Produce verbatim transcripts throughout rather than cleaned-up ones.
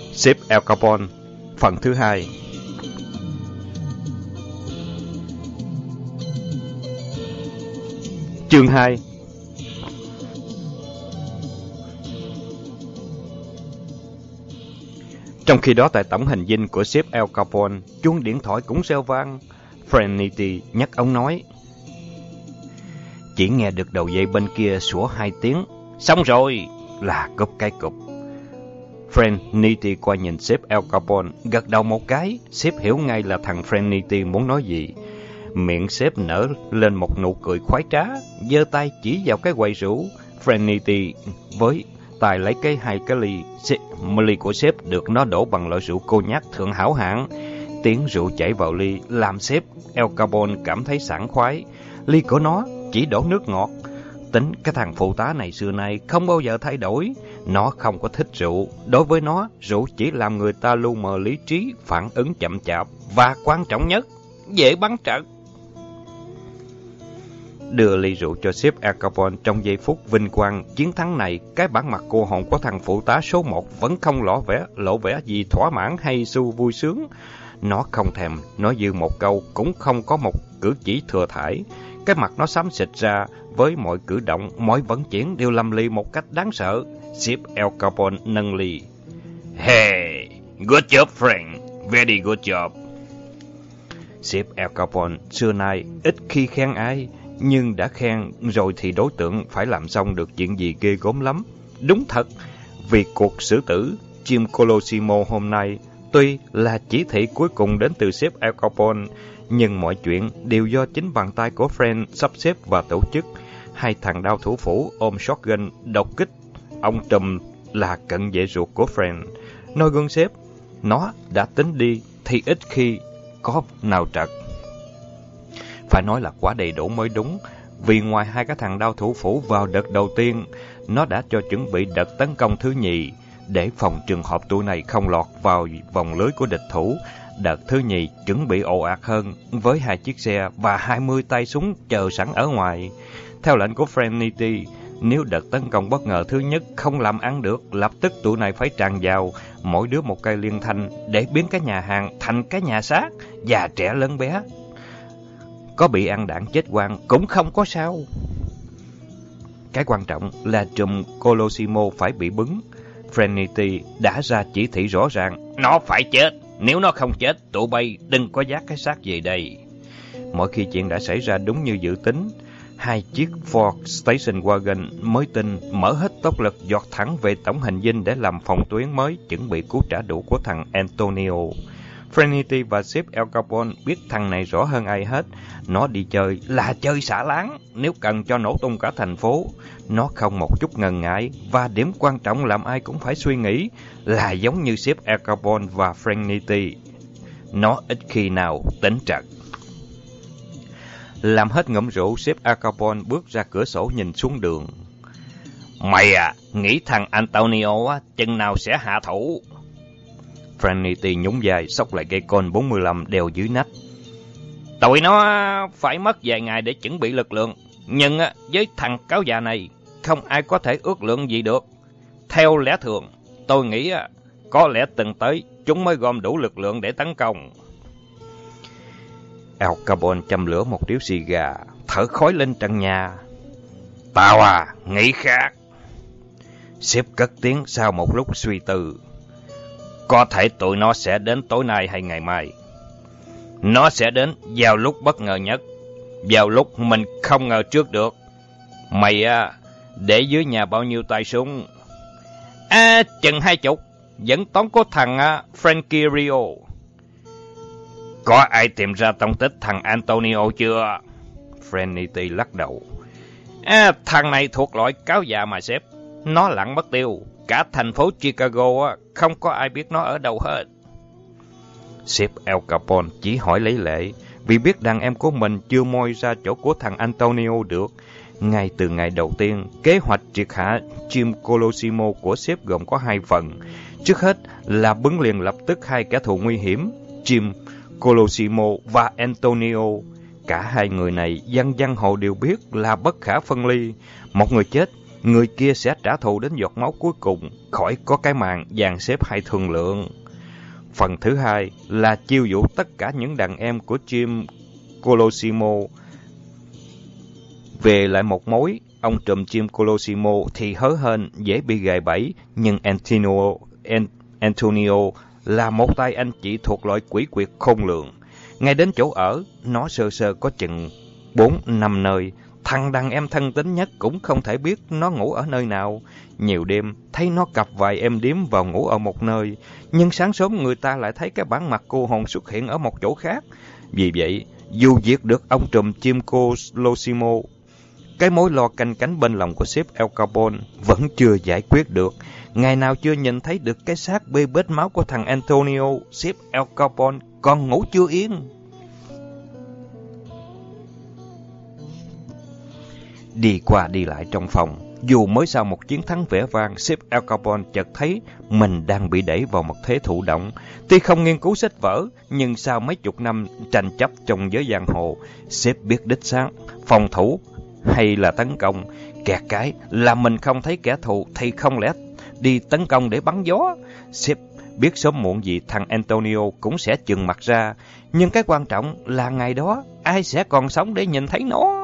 Sếp Al Capone, phần thứ hai. Chương hai. Trong khi đó, tại tổng hành dinh của sếp Al Capone, chuông điện thoại cũng reo vang. Franity nhắc ống nói. Chỉ nghe được đầu dây bên kia sủa hai tiếng. Xong rồi, là cúp cái cụp. Franity qua nhìn sếp Al Capone, gật đầu một cái. Sếp hiểu ngay là thằng Franity muốn nói gì. Miệng sếp nở lên một nụ cười khoái trá, giơ tay chỉ vào cái quầy rượu. Franity với tài lấy cái hai cái ly, ly của sếp được nó đổ bằng loại rượu cô nhắc thượng hảo hạng. Tiếng rượu chảy vào ly làm sếp Al Capone cảm thấy sảng khoái. Ly của nó chỉ đổ nước ngọt. Tính cái thằng phụ tá này xưa nay không bao giờ thay đổi. Nó không có thích rượu. Đối với nó, rượu chỉ làm người ta lu mờ lý trí, phản ứng chậm chạp và quan trọng nhất, dễ bắn trận. Đưa ly rượu cho sếp Al Capone trong giây phút vinh quang chiến thắng này, cái bản mặt cô hồn của thằng phụ tá số một vẫn không lộ vẻ lộ vẻ gì thỏa mãn hay su vui sướng. Nó không thèm nói dư một câu, cũng không có một cử chỉ thừa thãi. Cái mặt nó xám xịt ra, với mọi cử động, mọi vận chuyển đều lầm lì một cách đáng sợ. Sếp Al Capone nâng ly. Hey, good job friend, very good job. Sếp Al Capone xưa nay ít khi khen ai, nhưng đã khen rồi thì đối tượng phải làm xong được chuyện gì ghê gớm lắm. Đúng thật, vì cuộc xử tử Jim Colosimo hôm nay tuy là chỉ thị cuối cùng đến từ sếp Al Capone, nhưng mọi chuyện đều do chính bàn tay của Frank sắp xếp và tổ chức. Hai thằng đao thủ phủ ôm shotgun đột kích ông trùm là cận vệ ruột của Frank. Nói gương sếp, nó đã tính đi thì ít khi có nào trật. Phải nói là quá đầy đủ mới đúng, vì ngoài hai cái thằng đao thủ phủ vào đợt đầu tiên, nó đã cho chuẩn bị đợt tấn công thứ nhì, để phòng trường hợp tụi này không lọt vào vòng lưới của địch thủ. Đợt thứ nhì chuẩn bị ồ ạt hơn, với hai chiếc xe và hai mươi tay súng chờ sẵn ở ngoài. Theo lệnh của Franity, nếu đợt tấn công bất ngờ thứ nhất không làm ăn được, lập tức tụi này phải tràn vào, mỗi đứa một cây liên thanh, để biến cái nhà hàng thành cái nhà xác, già trẻ lớn bé. Có bị ăn đạn chết quang cũng không có sao. Cái quan trọng là trùm Colosimo phải bị bứng. Franity đã ra chỉ thị rõ ràng, nó phải chết. Nếu nó không chết, tụi bay đừng có dắt cái xác về đây. Mỗi khi chuyện đã xảy ra đúng như dự tính, hai chiếc Ford Station Wagon mới tinh mở hết tốc lực giọt thẳng về tổng hành dinh để làm phòng tuyến mới chuẩn bị cứu trả đũa của thằng Antonio. Franity và sếp Al Capone biết thằng này rõ hơn ai hết. Nó đi chơi là chơi xả láng, nếu cần cho nổ tung cả thành phố. Nó không một chút ngần ngại, và điểm quan trọng làm ai cũng phải suy nghĩ là giống như sếp Al Capone và Franity, nó ít khi nào tỉnh trật. Làm hết ngụm rượu, sếp Al Capone bước ra cửa sổ nhìn xuống đường. Mày à, nghĩ thằng Antonio á, chừng nào sẽ hạ thủ? Franity nhún vai, xốc lại cây côn bốn mươi lăm đeo dưới nách. Tụi nó phải mất vài ngày để chuẩn bị lực lượng, nhưng với thằng cáo già này, không ai có thể ước lượng gì được. Theo lẽ thường, tôi nghĩ có lẽ từng tới chúng mới gom đủ lực lượng để tấn công. Al Capone châm lửa một điếu xì gà, thở khói lên trần nhà. Tao à, nghĩ khác. Sếp cất tiếng sau một lúc suy tư. Có thể tụi nó sẽ đến tối nay hay ngày mai. Nó sẽ đến vào lúc bất ngờ nhất, vào lúc mình không ngờ trước được. Mày à, để dưới nhà bao nhiêu tay súng? À, chừng hai chục, vẫn toán có thằng à, Frankie Rio. Có ai tìm ra tông tích thằng Antonio chưa? Franity lắc đầu. À, thằng này thuộc loại cáo già mà sếp. Nó lặn mất tiêu. Cả thành phố Chicago không có ai biết nó ở đâu hết. Sếp Al Capone chỉ hỏi lấy lệ, vì biết đàn em của mình chưa moi ra chỗ của thằng Antonio được. Ngay từ ngày đầu tiên, kế hoạch triệt hạ Jim Colosimo của sếp gồm có hai phần. Trước hết là bứng liền lập tức hai kẻ thù nguy hiểm, Jim Colosimo và Antonio. Cả hai người này dân giang hồ đều biết là bất khả phân ly. Một người chết người kia sẽ trả thù đến giọt máu cuối cùng, khỏi có cái màn dàn xếp hay thương lượng. Phần thứ hai là chiêu dụ tất cả những đàn em của Jim Colosimo về lại một mối. Ông trùm Jim Colosimo thì hớ hênh, dễ bị gài bẫy, nhưng Antonio, Antonio là một tay anh chị thuộc loại quỷ quyệt khôn lường. Ngay đến chỗ ở, nó sơ sơ có chừng bốn năm nơi. Thằng đàn em thân tín nhất cũng không thể biết nó ngủ ở nơi nào. Nhiều đêm, thấy nó cặp vài em điếm vào ngủ ở một nơi, nhưng sáng sớm người ta lại thấy cái bản mặt cô hồn xuất hiện ở một chỗ khác. Vì vậy, dù diệt được ông trùm Jim Colosimo, cái mối lo canh cánh bên lòng của sếp Al Capone vẫn chưa giải quyết được. Ngày nào chưa nhìn thấy được cái xác bê bết máu của thằng Antonio, sếp Al Capone còn ngủ chưa yên. Đi qua đi lại trong phòng, dù mới sau một chiến thắng vẻ vang, sếp Al Capone chợt thấy mình đang bị đẩy vào một thế thụ động. Tuy không nghiên cứu sách vở, nhưng sau mấy chục năm tranh chấp trong giới giang hồ, sếp biết đích xác phòng thủ hay là tấn công. Kẹt cái là mình không thấy kẻ thù thì không lẽ đi tấn công để bắn gió. Sếp biết sớm muộn gì thằng Antonio cũng sẽ chừng mặt ra, nhưng cái quan trọng là ngày đó ai sẽ còn sống để nhìn thấy nó.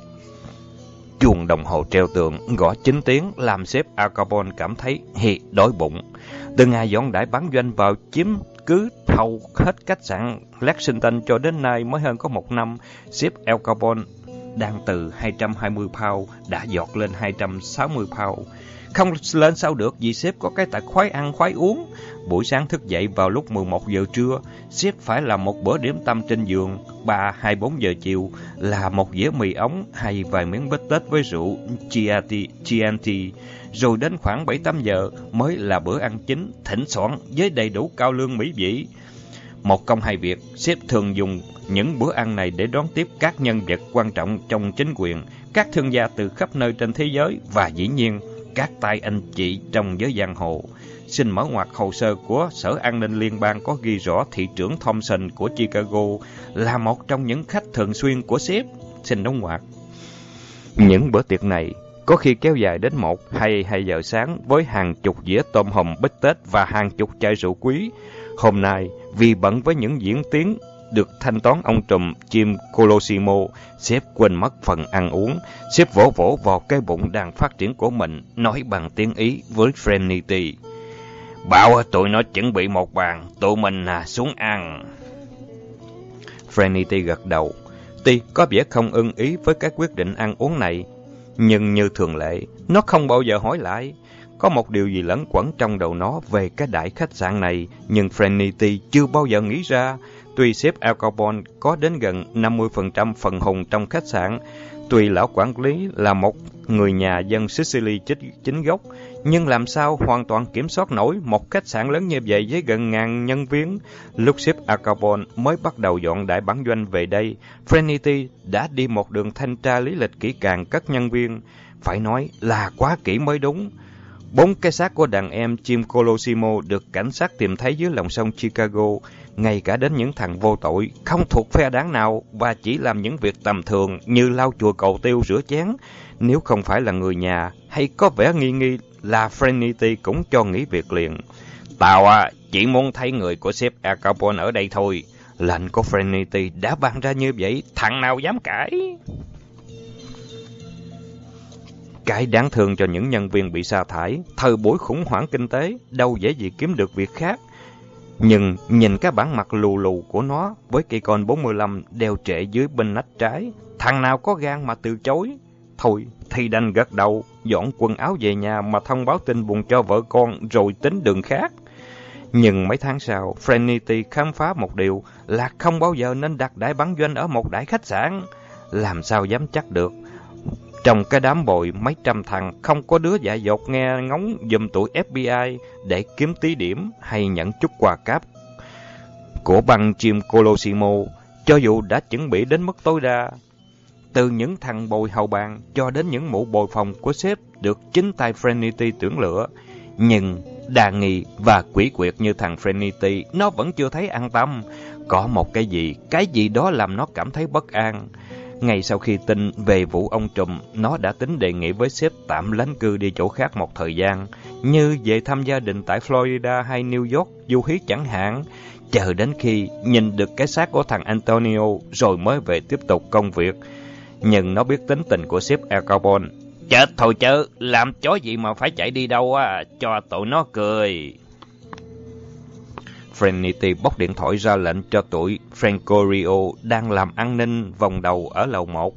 Chuông đồng hồ treo tường gõ chín tiếng làm sếp Al Capone cảm thấy hì đói bụng. Từ ngày dọn đãi bán doanh vào chiếm cứ hầu hết khách sạn Lexington cho đến nay mới hơn có một năm, sếp Al Capone đang từ hai trăm hai mươi pound đã giọt lên hai trăm sáu mươi pound. Không lên sao được vì sếp có cái tật khoái ăn khoái uống. Buổi sáng thức dậy vào lúc mười một giờ trưa, sếp phải làm một bữa điểm tâm trên giường. Ba hai bốn giờ chiều là một dĩa mì ống hay vài miếng bít tết với rượu Chianti. Rồi đến khoảng bảy tám giờ mới là bữa ăn chính, thịnh soạn với đầy đủ cao lương mỹ vị. Một công hai việc, sếp thường dùng những bữa ăn này để đón tiếp các nhân vật quan trọng trong chính quyền, các thương gia từ khắp nơi trên thế giới và dĩ nhiên các tay anh chị trong giới giang hồ. Xin mở ngoặt hồ sơ của Sở An ninh Liên bang có ghi rõ thị trưởng Thompson của Chicago là một trong những khách thường xuyên của sếp. Xin đóng ngoặt. Những bữa tiệc này có khi kéo dài đến một hay hai giờ sáng với hàng chục dĩa tôm hùm bít tết và hàng chục chai rượu quý. Hôm nay, vì bận với những diễn tiến được thanh toán ông trùm Jim Colosimo, sếp quên mất phần ăn uống. Sếp vỗ vỗ vào cái bụng đang phát triển của mình, nói bằng tiếng Ý với Frenity: "Bảo tụi nó chuẩn bị một bàn, tụi mình à, xuống ăn." Frenity gật đầu. Tuy có vẻ không ưng ý với cái quyết định ăn uống này, nhưng như thường lệ, nó không bao giờ hỏi lại. Có một điều gì lẫn quẩn trong đầu nó về cái đại khách sạn này, nhưng Frenity chưa bao giờ nghĩ ra. Tuy sếp Al Capone có đến gần năm mươi phần trăm phần hùng trong khách sạn, tuy lão quản lý là một người nhà dân Sicily chính gốc, nhưng làm sao hoàn toàn kiểm soát nổi một khách sạn lớn như vậy với gần ngàn nhân viên. Lúc sếp Al Capone mới bắt đầu dọn đại bản doanh về đây, Frenity đã đi một đường thanh tra lý lịch kỹ càng các nhân viên, phải nói là quá kỹ mới đúng. Bốn cái xác của đàn em Jim Colosimo được cảnh sát tìm thấy dưới lòng sông Chicago, ngay cả đến những thằng vô tội, không thuộc phe đảng nào và chỉ làm những việc tầm thường như lau chùi cầu tiêu, rửa chén. Nếu không phải là người nhà hay có vẻ nghi nghi là Frenity cũng cho nghỉ việc liền. "Tao à, chỉ muốn thấy người của sếp Al Capone ở đây thôi." Lệnh của Frenity đã ban ra như vậy, thằng nào dám cãi? Cái đáng thương cho những nhân viên bị sa thải, thời buổi khủng hoảng kinh tế, đâu dễ gì kiếm được việc khác. Nhưng nhìn cái bản mặt lù lù của nó với cây con bốn mươi lăm đeo trệ dưới bên nách trái, thằng nào có gan mà từ chối? Thôi thì đành gật đầu, dọn quần áo về nhà mà thông báo tin buồn cho vợ con rồi tính đường khác. Nhưng mấy tháng sau, Frenity khám phá một điều là không bao giờ nên đặt đại bản doanh ở một đại khách sạn. Làm sao dám chắc được? Trong cái đám bồi mấy trăm thằng, không có đứa dại dột nghe ngóng giùm tụi ép bê i để kiếm tí điểm hay nhận chút quà cáp của băng Jim Colosimo, cho dù đã chuẩn bị đến mức tối đa. Từ những thằng bồi hầu bàn cho đến những mụ bồi phòng của sếp được chính tay Frenity tuyển lựa. Nhưng đa nghi và quỷ quyệt như thằng Frenity, nó vẫn chưa thấy an tâm. Có một cái gì, cái gì đó làm nó cảm thấy bất an. Ngay sau khi tin về vụ ông trùm, nó đã tính đề nghị với sếp tạm lánh cư đi chỗ khác một thời gian, như về thăm gia đình tại Florida hay New York du hí chẳng hạn, chờ đến khi nhìn được cái xác của thằng Antonio rồi mới về tiếp tục công việc. Nhưng nó biết tính tình của sếp Al Capone. Chết thôi chứ, làm chó gì mà phải chạy đi đâu á, cho tụi nó cười. Franity bóc điện thoại ra lệnh cho tụi Franco Rio đang làm an ninh vòng đầu ở lầu một.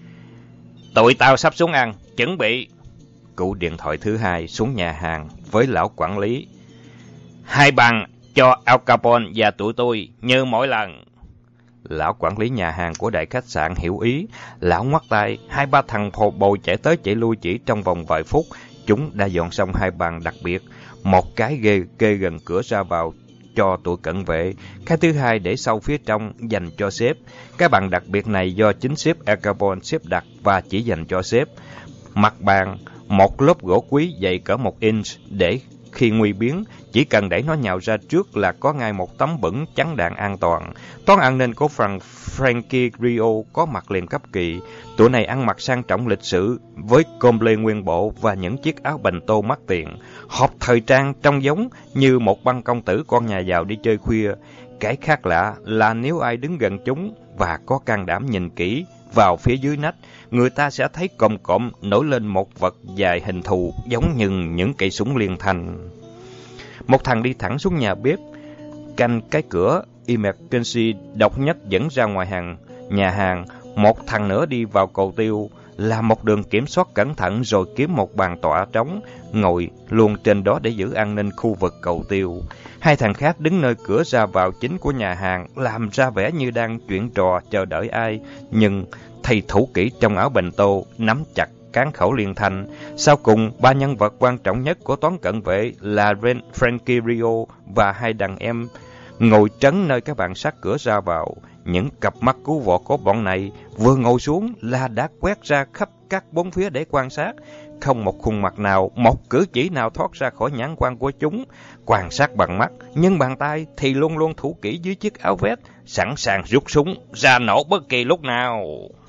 Tụi tao sắp xuống ăn, chuẩn bị. Cú điện thoại thứ hai xuống nhà hàng với lão quản lý. Hai bằng cho Al Capone và tụi tôi như mỗi lần. Lão quản lý nhà hàng của đại khách sạn hiểu ý. Lão ngoắt tay, hai ba thằng phồ bồi chạy tới chạy lui chỉ trong vòng vài phút. Chúng đã dọn xong hai bàn đặc biệt. Một cái ghê kê gần cửa ra vào cho tụi cận vệ, cái thứ hai để sau phía trong dành cho sếp. Cái bàn đặc biệt này do chính sếp Al Capone xếp đặt và chỉ dành cho sếp. Mặt bàn, một lớp gỗ quý dày cỡ một inch để khi nguy biến, chỉ cần đẩy nó nhào ra trước là có ngay một tấm bửng chắn đạn an toàn. Toán an ninh của Frank, Frankie Rio có mặt liền cấp kỳ. Tụi này ăn mặc sang trọng lịch sự với comble nguyên bộ và những chiếc áo bành tô mắc tiền. Hộp thời trang trông giống như một băng công tử con nhà giàu đi chơi khuya. Cái khác lạ là nếu ai đứng gần chúng và có can đảm nhìn kỹ vào phía dưới nách, người ta sẽ thấy cộm cộm nổi lên một vật dài hình thù giống như những cây súng liên thanh. Một thằng đi thẳng xuống nhà bếp, canh cái cửa emergency độc nhất dẫn ra ngoài hàng nhà hàng. Một thằng nữa đi vào cầu tiêu, là một đường kiểm soát cẩn thận rồi kiếm một bàn tọa trống, ngồi luôn trên đó để giữ an ninh khu vực cầu tiêu. Hai thằng khác đứng nơi cửa ra vào chính của nhà hàng, làm ra vẻ như đang chuyện trò chờ đợi ai, nhưng thầy thủ kỹ trong áo bành tô nắm chặt cán khẩu liên thanh. Sau cùng, ba nhân vật quan trọng nhất của toán cận vệ là Frankie Rio và hai đàn em ngồi trấn nơi các bàn sát cửa ra vào. Những cặp mắt cứu vọ của bọn này vừa ngồi xuống là đã quét ra khắp các bốn phía để quan sát. Không một khuôn mặt nào, một cử chỉ nào thoát ra khỏi nhãn quan của chúng. Quan sát bằng mắt, nhưng bàn tay thì luôn luôn thủ kỹ dưới chiếc áo vest, sẵn sàng rút súng ra nổ bất kỳ lúc nào.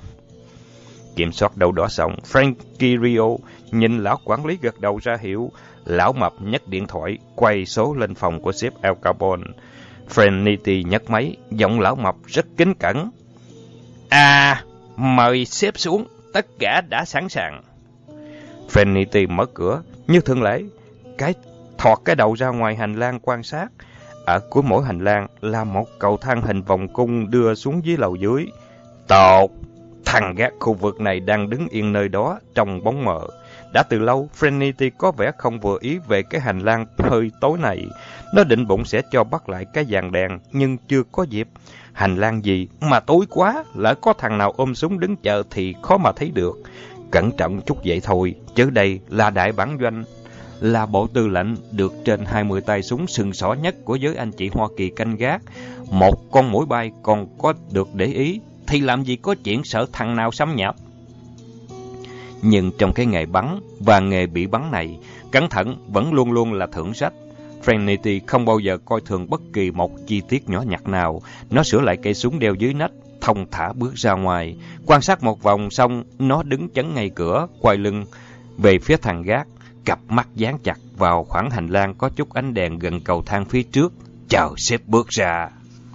Kiểm soát đâu đó xong, Frankie Rio nhìn lão quản lý gật đầu ra hiệu. Lão mập nhấc điện thoại, quay số lên phòng của sếp Al Capone. Franity nhấc máy, giọng lão mập rất kính cẩn. À, mời sếp xuống, tất cả đã sẵn sàng. Franity mở cửa, như thường lệ, cái thọt cái đầu ra ngoài hành lang quan sát. Ở cuối mỗi hành lang là một cầu thang hình vòng cung đưa xuống dưới lầu dưới. Tốt! Thằng gác khu vực này đang đứng yên nơi đó trong bóng mờ. Đã từ lâu, Franity có vẻ không vừa ý về cái hành lang hơi tối này. Nó định bụng sẽ cho bắt lại cái dàn đèn, nhưng chưa có dịp. Hành lang gì mà tối quá, lỡ có thằng nào ôm súng đứng chờ thì khó mà thấy được. Cẩn trọng chút vậy thôi, chứ đây là đại bản doanh, là bộ tư lệnh được trên hai mươi tay súng sừng sỏ nhất của giới anh chị Hoa Kỳ canh gác. Một con mũi bay còn có được để ý, thì làm gì có chuyện sợ thằng nào xâm nhập. Nhưng trong cái nghề bắn và nghề bị bắn này, cẩn thận vẫn luôn luôn là thượng sách. Franity không bao giờ coi thường bất kỳ một chi tiết nhỏ nhặt nào. Nó sửa lại cây súng đeo dưới nách, thong thả bước ra ngoài. Quan sát một vòng xong, nó đứng chắn ngay cửa, quay lưng về phía thằng gác, cặp mắt dán chặt vào khoảng hành lang có chút ánh đèn gần cầu thang phía trước, chờ sếp bước ra.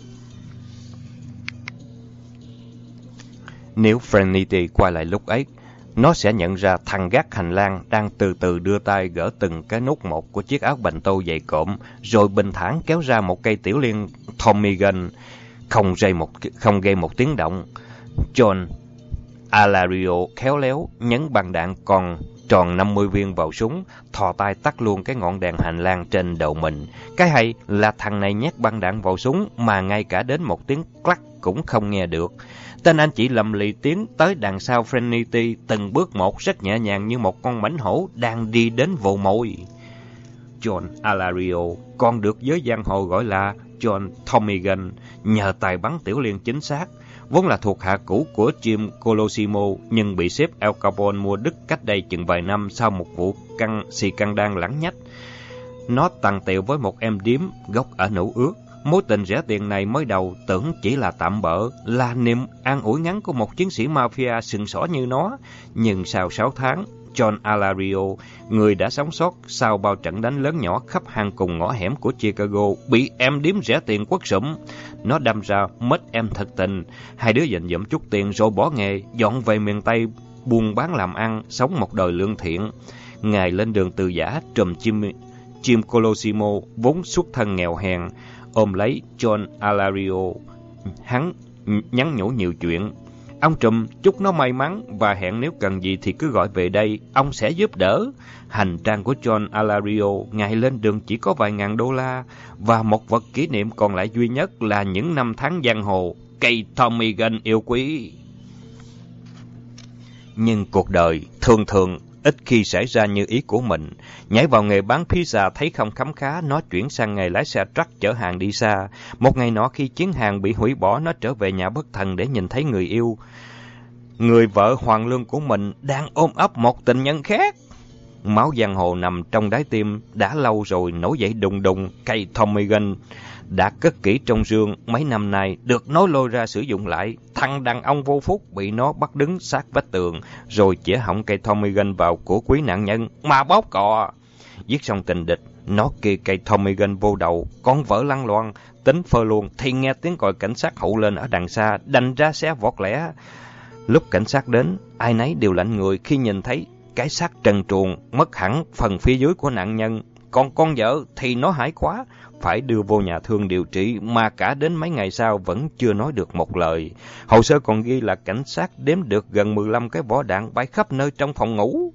Nếu Franity quay lại lúc ấy, nó sẽ nhận ra thằng gác hành lang đang từ từ đưa tay gỡ từng cái nút một của chiếc áo bành tô dày cộm, rồi bình thản kéo ra một cây tiểu liên Tommy gun, không gây một không gây một tiếng động. John Alario khéo léo nhấn bằng đạn còn tròn năm mươi viên vào súng, thò tay tắt luôn cái ngọn đèn hành lang trên đầu mình. Cái hay là thằng này nhét băng đạn vào súng mà ngay cả đến một tiếng clack cũng không nghe được. Tên anh chỉ lầm lì tiến tới đằng sau Franity từng bước một rất nhẹ nhàng như một con mãnh hổ đang đi đến vồ mồi. John Alario còn được giới giang hồ gọi là John Tommy Gun nhờ tài bắn tiểu liên chính xác, vốn là thuộc hạ cũ của Jim Colosimo nhưng bị sếp Al Capone mua đứt cách đây chừng vài năm sau một vụ căng xì căng đan lãng nhách. Nó tằn tiệu với một em điếm gốc ở Nữ Ước, Mối tình rẻ tiền này mới đầu tưởng chỉ là tạm bợ, là niềm an ủi ngắn của một chiến sĩ mafia sừng sỏ như nó. Nhưng sau sáu tháng, John Alario, người đã sống sót sau bao trận đánh lớn nhỏ khắp hang cùng ngõ hẻm của Chicago, bị em điếm rẻ tiền quất sụm. Nó đâm ra mất em thật tình. Hai đứa dành dụm chút tiền rồi bỏ nghề, dọn về miền Tây, buôn bán làm ăn, sống một đời lương thiện. Ngài lên đường từ giã trùm chim, chim Colosimo, vốn xuất thân nghèo hèn, ôm lấy John Alario. Hắn nhắn nhủ nhiều chuyện. Ông trùm chúc nó may mắn và hẹn nếu cần gì thì cứ gọi về đây, ông sẽ giúp đỡ. Hành trang của John Alario, ngày lên đường chỉ có vài ngàn đô la, và một vật kỷ niệm còn lại duy nhất là những năm tháng giang hồ, cây Tommy Gun yêu quý. Nhưng cuộc đời thường thường ít khi xảy ra như ý của mình. Nhảy vào nghề bán pizza thấy không khấm khá, nó chuyển sang nghề lái xe truck chở hàng đi xa. Một ngày nọ khi chuyến hàng bị hủy bỏ, nó trở về nhà bất thần để nhìn thấy người yêu, người vợ hoàn lương của mình đang ôm ấp một tình nhân khác. Máu giang hồ nằm trong đáy tim đã lâu rồi nổi dậy đùng đùng. Cây Tommy Gun đã cất kỹ trong giường mấy năm nay, được nó lôi ra sử dụng lại. Thằng đàn ông vô phúc bị nó bắt đứng sát vách tường, rồi chĩa họng cây Tommy Gun vào cổ quý nạn nhân mà bóp cò. Giết xong tình địch, nó kê cây Tommy Gun vô đầu, con vợ lăn loan, tính phơ luôn thì nghe tiếng còi cảnh sát hụ lên ở đằng xa, đành ra xe vọt lẻ. Lúc cảnh sát đến, ai nấy đều lạnh người khi nhìn thấy cái xác trần truồng, mất hẳn phần phía dưới của nạn nhân. Còn con vợ thì nó hãi quá, phải đưa vô nhà thương điều trị, mà cả đến mấy ngày sau vẫn chưa nói được một lời. Hồ sơ còn ghi là cảnh sát đếm được gần mười lăm cái vỏ đạn bay khắp nơi trong phòng ngủ.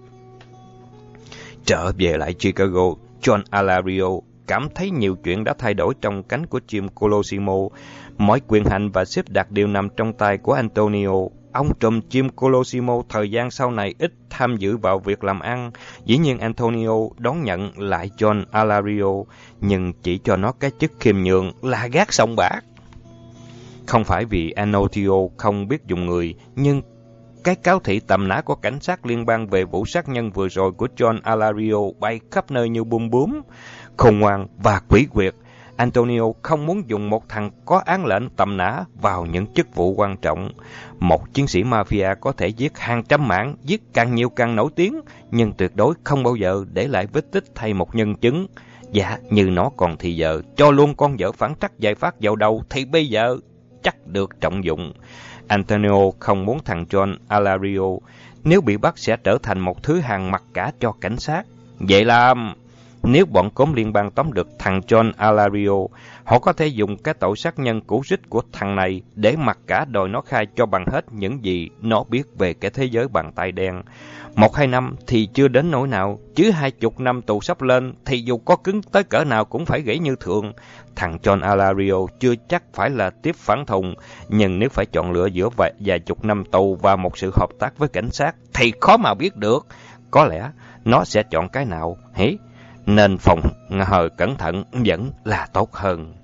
Trở về lại Chicago, John Alario cảm thấy nhiều chuyện đã thay đổi trong cánh của Jim Colosimo. Mọi quyền hành và xếp đặt đều nằm trong tay của Antonio. Ông trùm Jim Colosimo thời gian sau này ít tham dự vào việc làm ăn. Dĩ nhiên Antonio đón nhận lại John Alario, nhưng chỉ cho nó cái chức khiêm nhường là gác sòng bạc. Không phải vì Antonio không biết dùng người, nhưng cái cáo thị tầm nã của cảnh sát liên bang về vụ sát nhân vừa rồi của John Alario bay khắp nơi như bum bướm. Khôn ngoan và quỷ quyệt, Antonio không muốn dùng một thằng có án lệnh tầm nã vào những chức vụ quan trọng. Một chiến sĩ mafia có thể giết hàng trăm mạng, giết càng nhiều càng nổi tiếng, nhưng tuyệt đối không bao giờ để lại vết tích thay một nhân chứng. Dạ, như nó còn thì giờ, cho luôn con vợ phản trắc giải phát vào đầu thì bây giờ chắc được trọng dụng. Antonio không muốn thằng John Alario, nếu bị bắt sẽ trở thành một thứ hàng mặc cả cho cảnh sát. Vậy là nếu bọn cốm liên bang tóm được thằng John Alario, họ có thể dùng cái tội sát nhân cũ rích của thằng này để mặc cả đòi nó khai cho bằng hết những gì nó biết về cái thế giới bàn tay đen. Một hai năm thì chưa đến nỗi nào, chứ hai chục năm tù sắp lên thì dù có cứng tới cỡ nào cũng phải gãy như thường. Thằng John Alario chưa chắc phải là tiếp phản thùng, nhưng nếu phải chọn lựa giữa vài, vài chục năm tù và một sự hợp tác với cảnh sát thì khó mà biết được. Có lẽ nó sẽ chọn cái nào, hỉ? Nên phòng hờ cẩn thận vẫn là tốt hơn.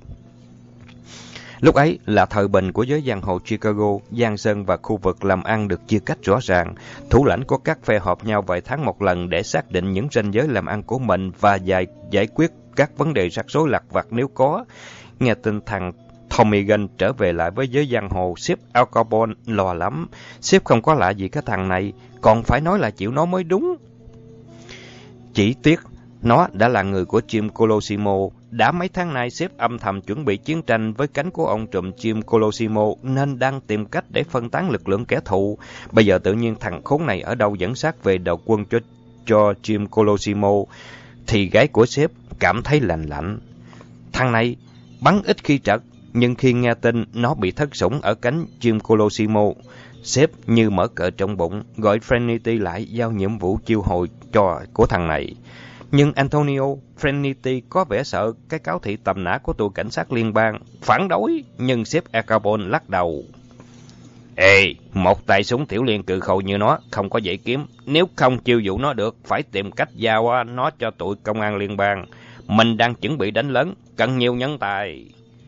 Lúc ấy là thời bình của giới giang hồ Chicago, giang sơn và khu vực làm ăn được chia cách rõ ràng. Thủ lãnh của các phe họp nhau vài tháng một lần để xác định những ranh giới làm ăn của mình và giải, giải quyết các vấn đề rắc rối lặt vặt nếu có. Nghe tin thằng Tommy Gun trở về lại với giới giang hồ, sếp Al Capone lo lắm. Sếp không có lạ gì cái thằng này, còn phải nói là chịu nó mới đúng. Chỉ tiếc nó đã là người của Jim Colosimo. Đã mấy tháng nay sếp âm thầm chuẩn bị chiến tranh với cánh của ông trùm Jim Colosimo, nên đang tìm cách để phân tán lực lượng kẻ thù. Bây giờ tự nhiên thằng khốn này ở đâu dẫn sát về đầu quân cho, cho Jim Colosimo, thì gái của sếp cảm thấy lạnh lạnh. Thằng này bắn ít khi trật, nhưng khi nghe tin nó bị thất sủng ở cánh Jim Colosimo, sếp như mở cờ trong bụng, gọi Frenity lại giao nhiệm vụ chiêu hồi cho của thằng này. Nhưng Antonio Frenity có vẻ sợ cái cáo thị tầm nã của tụi cảnh sát liên bang, phản đối, nhưng sếp Al Capone lắc đầu. Ê, một tay súng tiểu liên cự khẩu như nó không có dễ kiếm, nếu không chiêu dụ nó được, phải tìm cách giao nó cho tụi công an liên bang. Mình đang chuẩn bị đánh lớn, cần nhiều nhân tài.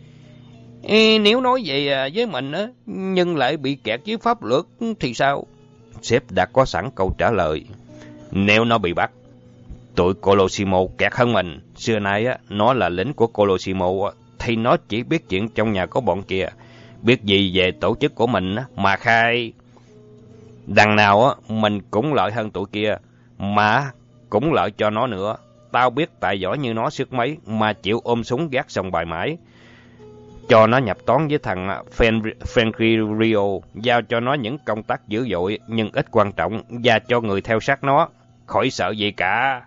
Ê, nếu nói vậy với mình á, nhưng lại bị kẹt với pháp luật thì sao? Sếp đã có sẵn câu trả lời. Nếu nó bị bắt, tụi Colosimo kẹt hơn mình. Xưa nay á, nó là lính của Colosimo, thì nó chỉ biết chuyện trong nhà của bọn kia. Biết gì về tổ chức của mình mà khai. Đằng nào á, mình cũng lợi hơn tụi kia, mà cũng lợi cho nó nữa. Tao biết tài giỏi như nó sức mấy mà chịu ôm súng gác sòng bài mãi. Cho nó nhập toán với thằng Frankie Rio, giao cho nó những công tác dữ dội nhưng ít quan trọng, và cho người theo sát nó, khỏi sợ gì cả.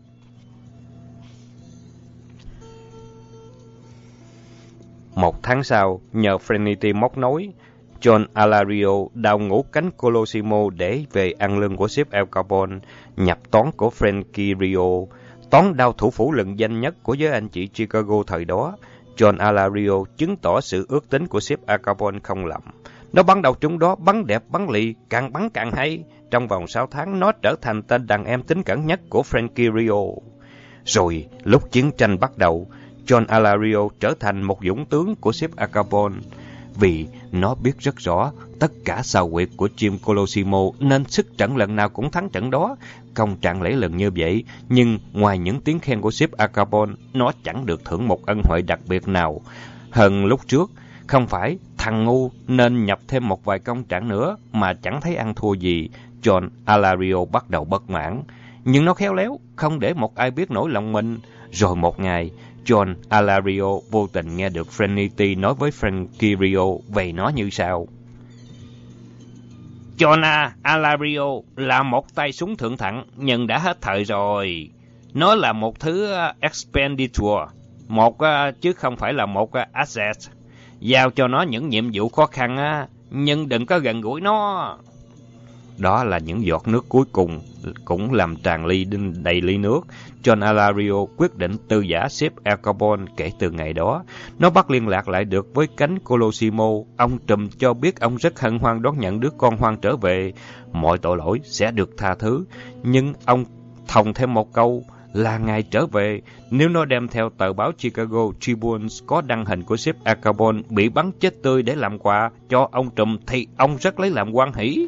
Một tháng sau, nhờ Frenity móc nối, John Alario đào ngũ cánh Colosimo để về ăn lương của sếp Al Capone, nhập toán của Frankie Rio, toán đao thủ phủ lừng danh nhất của giới anh chị Chicago thời đó. John Alario chứng tỏ sự ước tính của sếp Al Capone không lầm. Nó bắn đầu trúng đó, bắn đẹp, bắn lì, càng bắn càng hay. Trong vòng sáu tháng, nó trở thành tên đàn em tín cẩn nhất của Frankie Rio. Rồi, lúc chiến tranh bắt đầu, John Alario trở thành một dũng tướng của sếp Al Capone. Vì nó biết rất rõ tất cả xào quyệt của Jim Colosimo nên sức trận lần nào cũng thắng trận đó. Công trạng lẫy lừng như vậy, nhưng ngoài những tiếng khen của sếp Al Capone, nó chẳng được thưởng một ân huệ đặc biệt nào. Hơn lúc trước, không phải thằng ngu nên nhập thêm một vài công trạng nữa mà chẳng thấy ăn thua gì. John Alario bắt đầu bất mãn, nhưng nó khéo léo, không để một ai biết nỗi lòng mình. Rồi một ngày, John Alario vô tình nghe được Frenity nói với Frankie Rio về nó như sau. John Alario là một tay súng thượng thặng, nhưng đã hết thời rồi. Nó là một thứ expenditure, một chứ không phải là một asset. Giao cho nó những nhiệm vụ khó khăn, nhưng đừng có gần gũi nó. Đó là những giọt nước cuối cùng, cũng làm tràn ly đầy ly nước. John Alario quyết định từ giã sếp Al Capone. Kể từ ngày đó, nó bắt liên lạc lại được với cánh Colosimo. Ông trùm cho biết ông rất hân hoan đón nhận đứa con hoang trở về. Mọi tội lỗi sẽ được tha thứ. Nhưng ông thòng thêm một câu là ngày trở về, nếu nó đem theo tờ báo Chicago Tribune có đăng hình của sếp Al Capone bị bắn chết tươi để làm quà cho ông trùm, thì ông rất lấy làm hoan hỷ.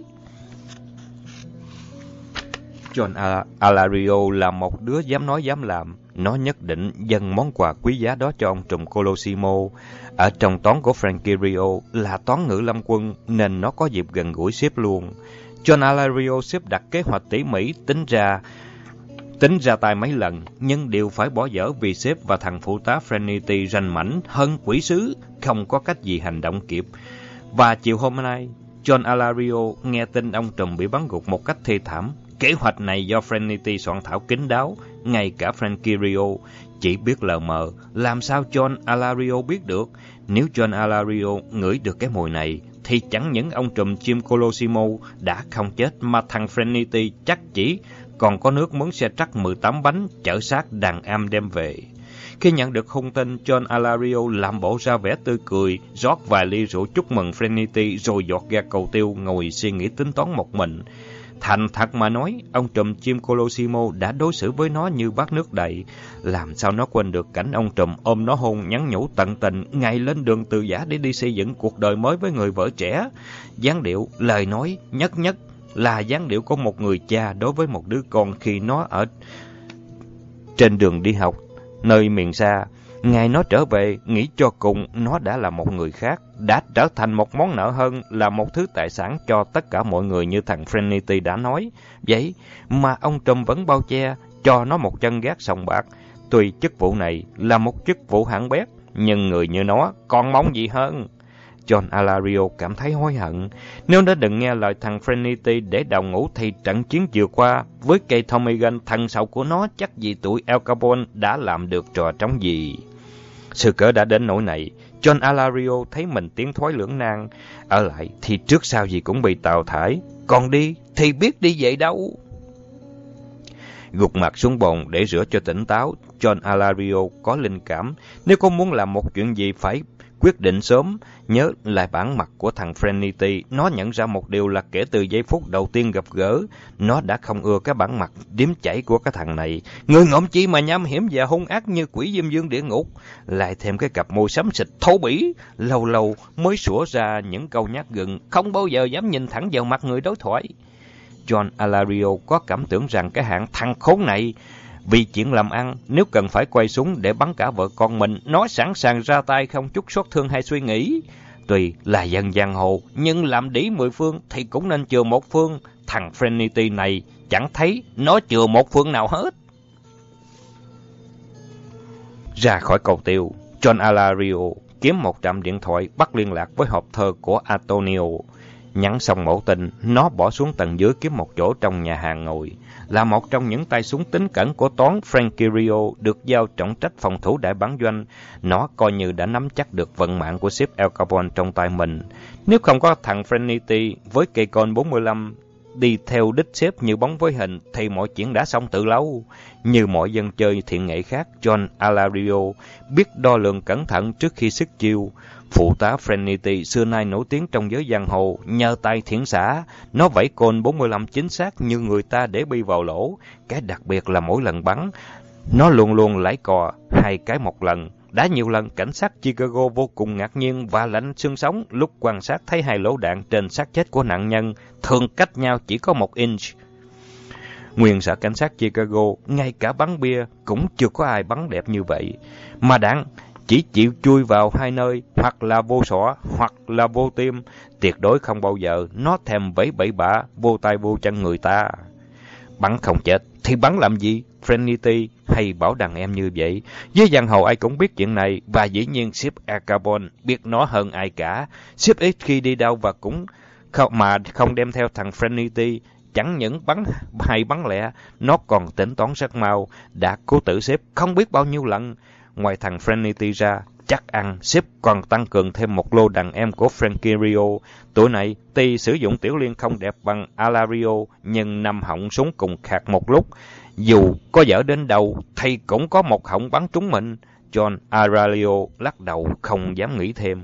John Alario là một đứa dám nói dám làm. Nó nhất định dâng món quà quý giá đó cho ông trùm Colosimo. Ở trong toán của Frankie Rio là toán ngữ lâm quân, nên nó có dịp gần gũi sếp luôn. John Alario xếp đặt kế hoạch tỉ mỉ, tính ra tính ra tay mấy lần, nhưng đều phải bỏ dở vì sếp và thằng phụ tá Frenity rành mảnh hơn quỷ sứ, không có cách gì hành động kịp. Và chiều hôm nay, John Alario nghe tin ông trùm bị bắn gục một cách thê thảm. Kế hoạch này do Frenity soạn thảo kín đáo, ngay cả Frankie Rio chỉ biết lờ mờ. Làm sao John Alario biết được? Nếu John Alario ngửi được cái mùi này, thì chẳng những ông trùm Jim Colosimo đã không chết, mà thằng Frenity chắc chỉ còn có nước mướn xe truck mười tám bánh chở xác đàn em đem về. Khi nhận được hung tin, John Alario làm bộ ra vẻ tươi cười, rót vài ly rượu chúc mừng Frenity, rồi giọt ra cầu tiêu, ngồi suy nghĩ tính toán một mình. Thành thật mà nói, ông trùm Jim Colosimo đã đối xử với nó như bát nước đầy. Làm sao nó quên được cảnh ông trùm ôm nó hôn nhắn nhủ tận tình ngày lên đường từ giã để đi xây dựng cuộc đời mới với người vợ trẻ. Dáng điệu, lời nói nhất nhất là dáng điệu của một người cha đối với một đứa con khi nó ở trên đường đi học, nơi miền xa. Ngày nó trở về, nghĩ cho cùng nó đã là một người khác, đã trở thành một món nợ hơn, là một thứ tài sản cho tất cả mọi người như thằng Frenity đã nói. Vậy mà ông trùm vẫn bao che, cho nó một chân gác sòng bạc. Tuy chức vụ này là một chức vụ hạng bét, nhưng người như nó còn mong gì hơn. John Alario cảm thấy hối hận. Nếu nó đừng nghe lời thằng Frenity để đào ngũ, thì trận chiến vừa qua với cây Tommy Gun thần sầu của nó chắc gì tụi Al Capone đã làm được trò trống gì. Sự cỡ đã đến nỗi này, John Alario thấy mình tiến thoái lưỡng nan. Ở lại thì trước sau gì cũng bị tào thải, còn đi thì biết đi vậy đâu. Gục mặt xuống bồn để rửa cho tỉnh táo, John Alario có linh cảm. Nếu có muốn làm một chuyện gì phải quyết định sớm. Nhớ lại bản mặt của thằng Frenity, nó nhận ra một điều là kể từ giây phút đầu tiên gặp gỡ, nó đã không ưa cái bản mặt điếm chảy của cái thằng này. Người ngộm chi mà nham hiểm và hung ác như quỷ diêm dương địa ngục. Lại thêm cái cặp môi xám xịt thô bỉ, lâu lâu mới sủa ra những câu nhát gừng, không bao giờ dám nhìn thẳng vào mặt người đối thoại. John Alario có cảm tưởng rằng cái hạng thằng khốn này Vì chuyện làm ăn, nếu cần phải quay súng để bắn cả vợ con mình, nó sẵn sàng ra tay không chút xót thương hay suy nghĩ. Tuy là dân giang hồ, nhưng làm đĩ mười phương thì cũng nên chừa một phương. Thằng Trinity này chẳng thấy nó chừa một phương nào hết. Ra khỏi cầu tiêu, John Alario kiếm một trạm điện thoại bắt liên lạc với hộp thơ của Antonio. Nhắn xong mẫu tin, nó bỏ xuống tầng dưới kiếm một chỗ trong nhà hàng ngồi. Là một trong những tay súng tín cẩn của toán, Frankie Rio được giao trọng trách phòng thủ đại bản doanh. Nó coi như đã nắm chắc được vận mạng của ship Al Capone trong tay mình. Nếu không có thằng Trinity với cây con bốn mươi lăm đi theo đích xếp như bóng với hình thì mọi chuyện đã xong từ lâu. Như mọi dân chơi thiện nghệ khác, John Alario biết đo lường cẩn thận trước khi sức chiêu. Phụ tá Trinity xưa nay nổi tiếng trong giới giang hồ nhờ tay thiển xã. Nó vẫy côn bốn mươi lăm chính xác như người ta để bi vào lỗ. Cái đặc biệt là mỗi lần bắn, nó luôn luôn lãi cò hai cái một lần. Đã nhiều lần cảnh sát Chicago vô cùng ngạc nhiên và lạnh xương sống lúc quan sát thấy hai lỗ đạn trên xác chết của nạn nhân thường cách nhau chỉ có một inch. Nguyên sở cảnh sát Chicago, ngay cả bắn bia cũng chưa có ai bắn đẹp như vậy. Mà đạn chỉ chịu chui vào hai nơi, hoặc là vô sọ, hoặc là vô tim. Tuyệt đối không bao giờ nó thèm vẫy bậy bạ, vô tay vô chân người ta. Bắn không chết thì bắn làm gì? Trinity hay bảo đàn em như vậy. Với giang hồ ai cũng biết chuyện này, và dĩ nhiên ship Al Capone biết nó hơn ai cả. Ship ít khi đi đâu và cũng không, mà không đem theo thằng Trinity. Chẳng những bắn hay bắn lẹ, nó còn tính toán rất mau, đã cố tử ship không biết bao nhiêu lần. Ngoài thằng Trinity ra, chắc ăn ship còn tăng cường thêm một lô đàn em của Frankie Rio. Tuổi này tuy sử dụng tiểu liên không đẹp bằng Alario, nhưng năm họng súng cùng khạc một lúc. Dù có dở đến đâu thì cũng có một họng bắn trúng mình. John Alario lắc đầu không dám nghĩ thêm.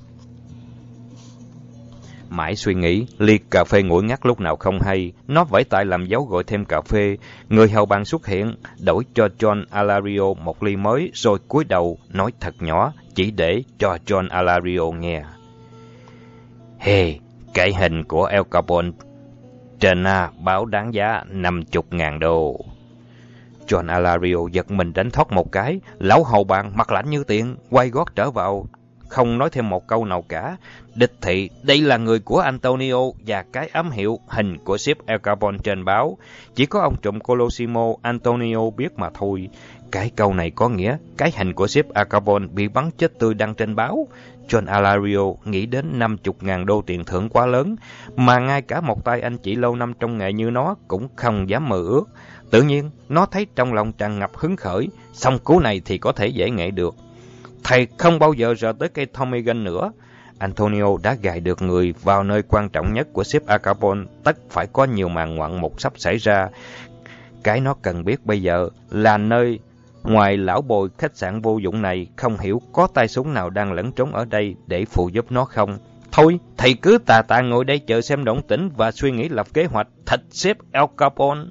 Mãi suy nghĩ, ly cà phê nguội ngắt lúc nào không hay. Nó vẫy tay làm dấu gọi thêm cà phê. Người hầu bàn xuất hiện, đổi cho John Alario một ly mới, rồi cúi đầu nói thật nhỏ, chỉ để cho John Alario nghe. Hey, cái hình của Al Capone trên A báo đáng giá năm mươi ngàn đô. John Alario giật mình đánh thoát một cái, lão hầu bàn mặt lạnh như tiền, quay gót trở vào, không nói thêm một câu nào cả. Đích thị, đây là người của Antonio và cái ám hiệu hình của ship Al Capone trên báo. Chỉ có ông trùm Colosimo Antonio biết mà thôi. Cái câu này có nghĩa, cái hình của ship Al Capone bị bắn chết tươi đăng trên báo. John Alario nghĩ đến năm mươi ngàn đô tiền thưởng quá lớn, mà ngay cả một tay anh chị lâu năm trong nghề như nó cũng không dám mơ ước. Tự nhiên, nó thấy trong lòng tràn ngập hứng khởi, xong cú này thì có thể dễ nghệ được. Thầy không bao giờ rờ tới cây Tommy Gun nữa. Antonio đã gài được người vào nơi quan trọng nhất của ship Al Capone, tất phải có nhiều màn ngoạn mục sắp xảy ra. Cái nó cần biết bây giờ là nơi ngoài lão bồi khách sạn vô dụng này, không hiểu có tay súng nào đang lẫn trốn ở đây để phụ giúp nó không. Thôi, thầy cứ tà tà ngồi đây chờ xem động tĩnh và suy nghĩ lập kế hoạch thịt ship Al Capone.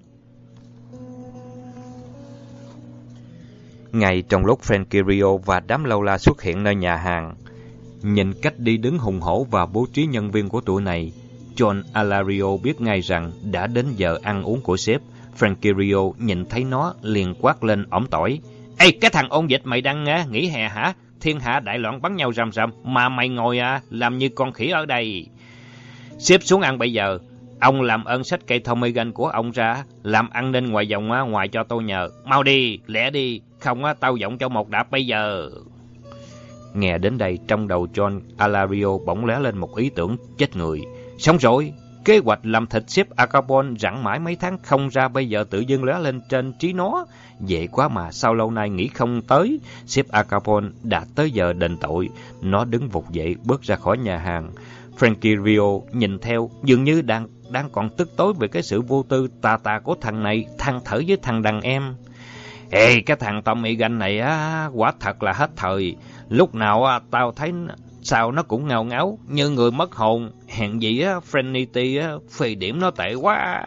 Ngay trong lúc Frankie Rio và đám lâu la xuất hiện nơi nhà hàng, nhìn cách đi đứng hùng hổ và bố trí nhân viên của tụi này, John Alario biết ngay rằng đã đến giờ ăn uống của sếp. Frankie Rio nhìn thấy nó liền quát lên ỏm tỏi. Ê, cái thằng ôn dịch mày đang uh, nghỉ hè hả? Thiên hạ đại loạn bắn nhau rầm rầm, mà mày ngồi uh, làm như con khỉ ở đây. Sếp xuống ăn bây giờ. Ông làm ơn xách cây Tommy Gun của ông ra, làm ăn nên ngoài vòng uh, ngoài cho tôi nhờ. Mau đi, lẹ đi, không uh, tao giọng cho một đạp bây giờ. Nghe đến đây, trong đầu John Alario bỗng lóe lên một ý tưởng chết người. Xong rồi, kế hoạch làm thịt ship Al Capone rặn mãi mấy tháng không ra, bây giờ tự dưng lóe lên trên trí nó. Vậy quá mà sao lâu nay nghĩ không tới. Ship Al Capone đã tới giờ đền tội. Nó đứng vụt dậy bước ra khỏi nhà hàng. Frankie Rio nhìn theo, dường như đang đang còn tức tối về cái sự vô tư tà tà của thằng này, than thở với thằng đàn em. Ê, cái thằng Tommy Gun này á, quả thật là hết thời. Lúc nào á, tao thấy sao nó cũng ngao ngáo như người mất hồn. Hèn gì á, Trinity á, phì điểm nó tệ quá.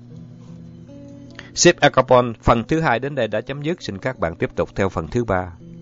Ship Al Capone phần thứ hai đến đây đã chấm dứt. Xin các bạn tiếp tục theo phần thứ ba.